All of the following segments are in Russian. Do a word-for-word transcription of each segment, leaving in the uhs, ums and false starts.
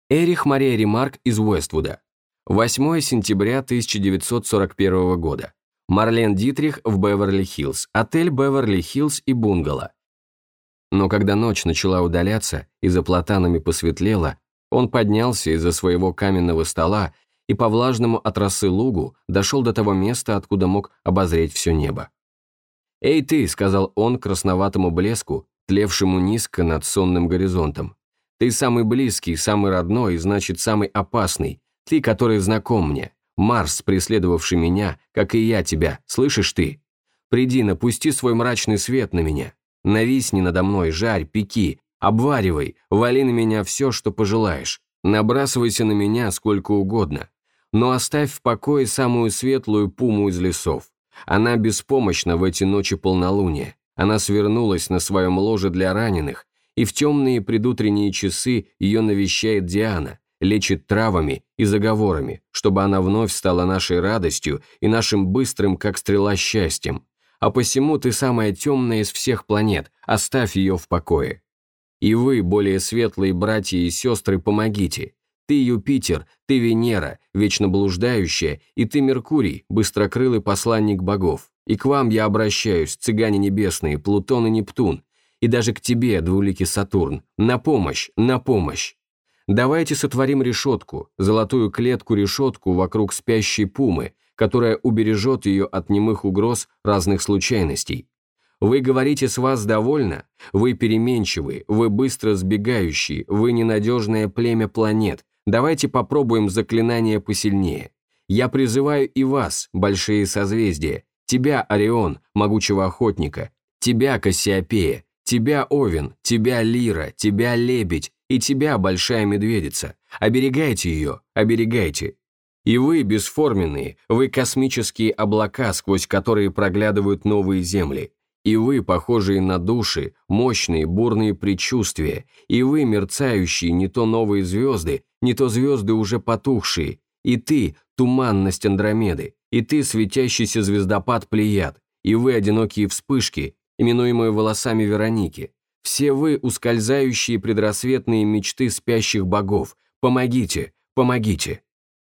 Эрих Мария Ремарк из Уэствуда. восьмое сентября тысяча девятьсот сорок первого года. Марлен Дитрих в Беверли-Хиллз. Отель Беверли-Хиллз и бунгало. Но когда ночь начала удаляться и за платанами посветлело, он поднялся из-за своего каменного стола и по влажному от росы лугу дошел до того места, откуда мог обозреть все небо. «Эй ты», — сказал он красноватому блеску, тлевшему низко над сонным горизонтом. «Ты самый близкий, самый родной, значит, самый опасный, ты, который знаком мне, Марс, преследовавший меня, как и я тебя, слышишь ты? Приди, напусти свой мрачный свет на меня, нависни надо мной, жарь, пеки, обваривай, вали на меня все, что пожелаешь, набрасывайся на меня сколько угодно, но оставь в покое самую светлую пуму из лесов. Она беспомощна в эти ночи полнолуния, она свернулась на своем ложе для раненых, и в темные предутренние часы ее навещает Диана, лечит травами и заговорами, чтобы она вновь стала нашей радостью и нашим быстрым, как стрела, счастьем. А посему ты самая темная из всех планет, оставь ее в покое. И вы, более светлые братья и сестры, помогите. Ты Юпитер, ты Венера, вечно блуждающая, и ты Меркурий, быстрокрылый посланник богов. И к вам я обращаюсь, цыгане небесные, Плутон и Нептун, и даже к тебе, двуликий Сатурн, на помощь, на помощь. Давайте сотворим решетку, золотую клетку-решетку вокруг спящей пумы, которая убережет ее от немых угроз разных случайностей. Вы говорите, с вас довольно? Вы переменчивые, вы быстро сбегающие, вы ненадежное племя планет. Давайте попробуем заклинание посильнее. Я призываю и вас, большие созвездия, тебя, Орион, могучего охотника, тебя, Кассиопея, тебя, Овен, тебя, Лира, тебя, Лебедь, и тебя, Большая Медведица. Оберегайте ее, оберегайте. И вы, бесформенные, вы космические облака, сквозь которые проглядывают новые земли. И вы, похожие на души, мощные, бурные предчувствия. И вы, мерцающие, не то новые звезды, не то звезды уже потухшие. И ты, туманность Андромеды. И ты, светящийся звездопад Плеяд. И вы, одинокие вспышки, именуемые волосами Вероники. Все вы, ускользающие предрассветные мечты спящих богов, помогите, помогите.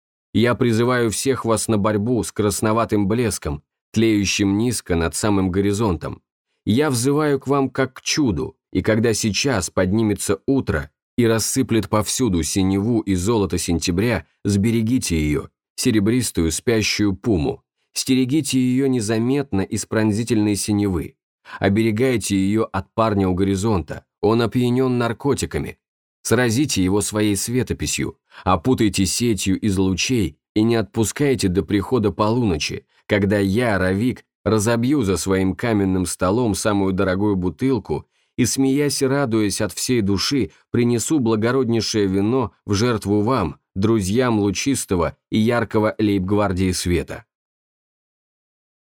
Я призываю всех вас на борьбу с красноватым блеском, тлеющим низко над самым горизонтом. Я взываю к вам как к чуду, и когда сейчас поднимется утро и рассыплет повсюду синеву и золото сентября, сберегите ее, серебристую спящую пуму, стерегите ее незаметно из пронзительной синевы. Оберегайте ее от парня у горизонта, он опьянен наркотиками. Сразите его своей светописью, опутайте сетью из лучей и не отпускайте до прихода полуночи, когда я, Равик, разобью за своим каменным столом самую дорогую бутылку и, смеясь и радуясь от всей души, принесу благороднейшее вино в жертву вам, друзьям лучистого и яркого лейб-гвардии света.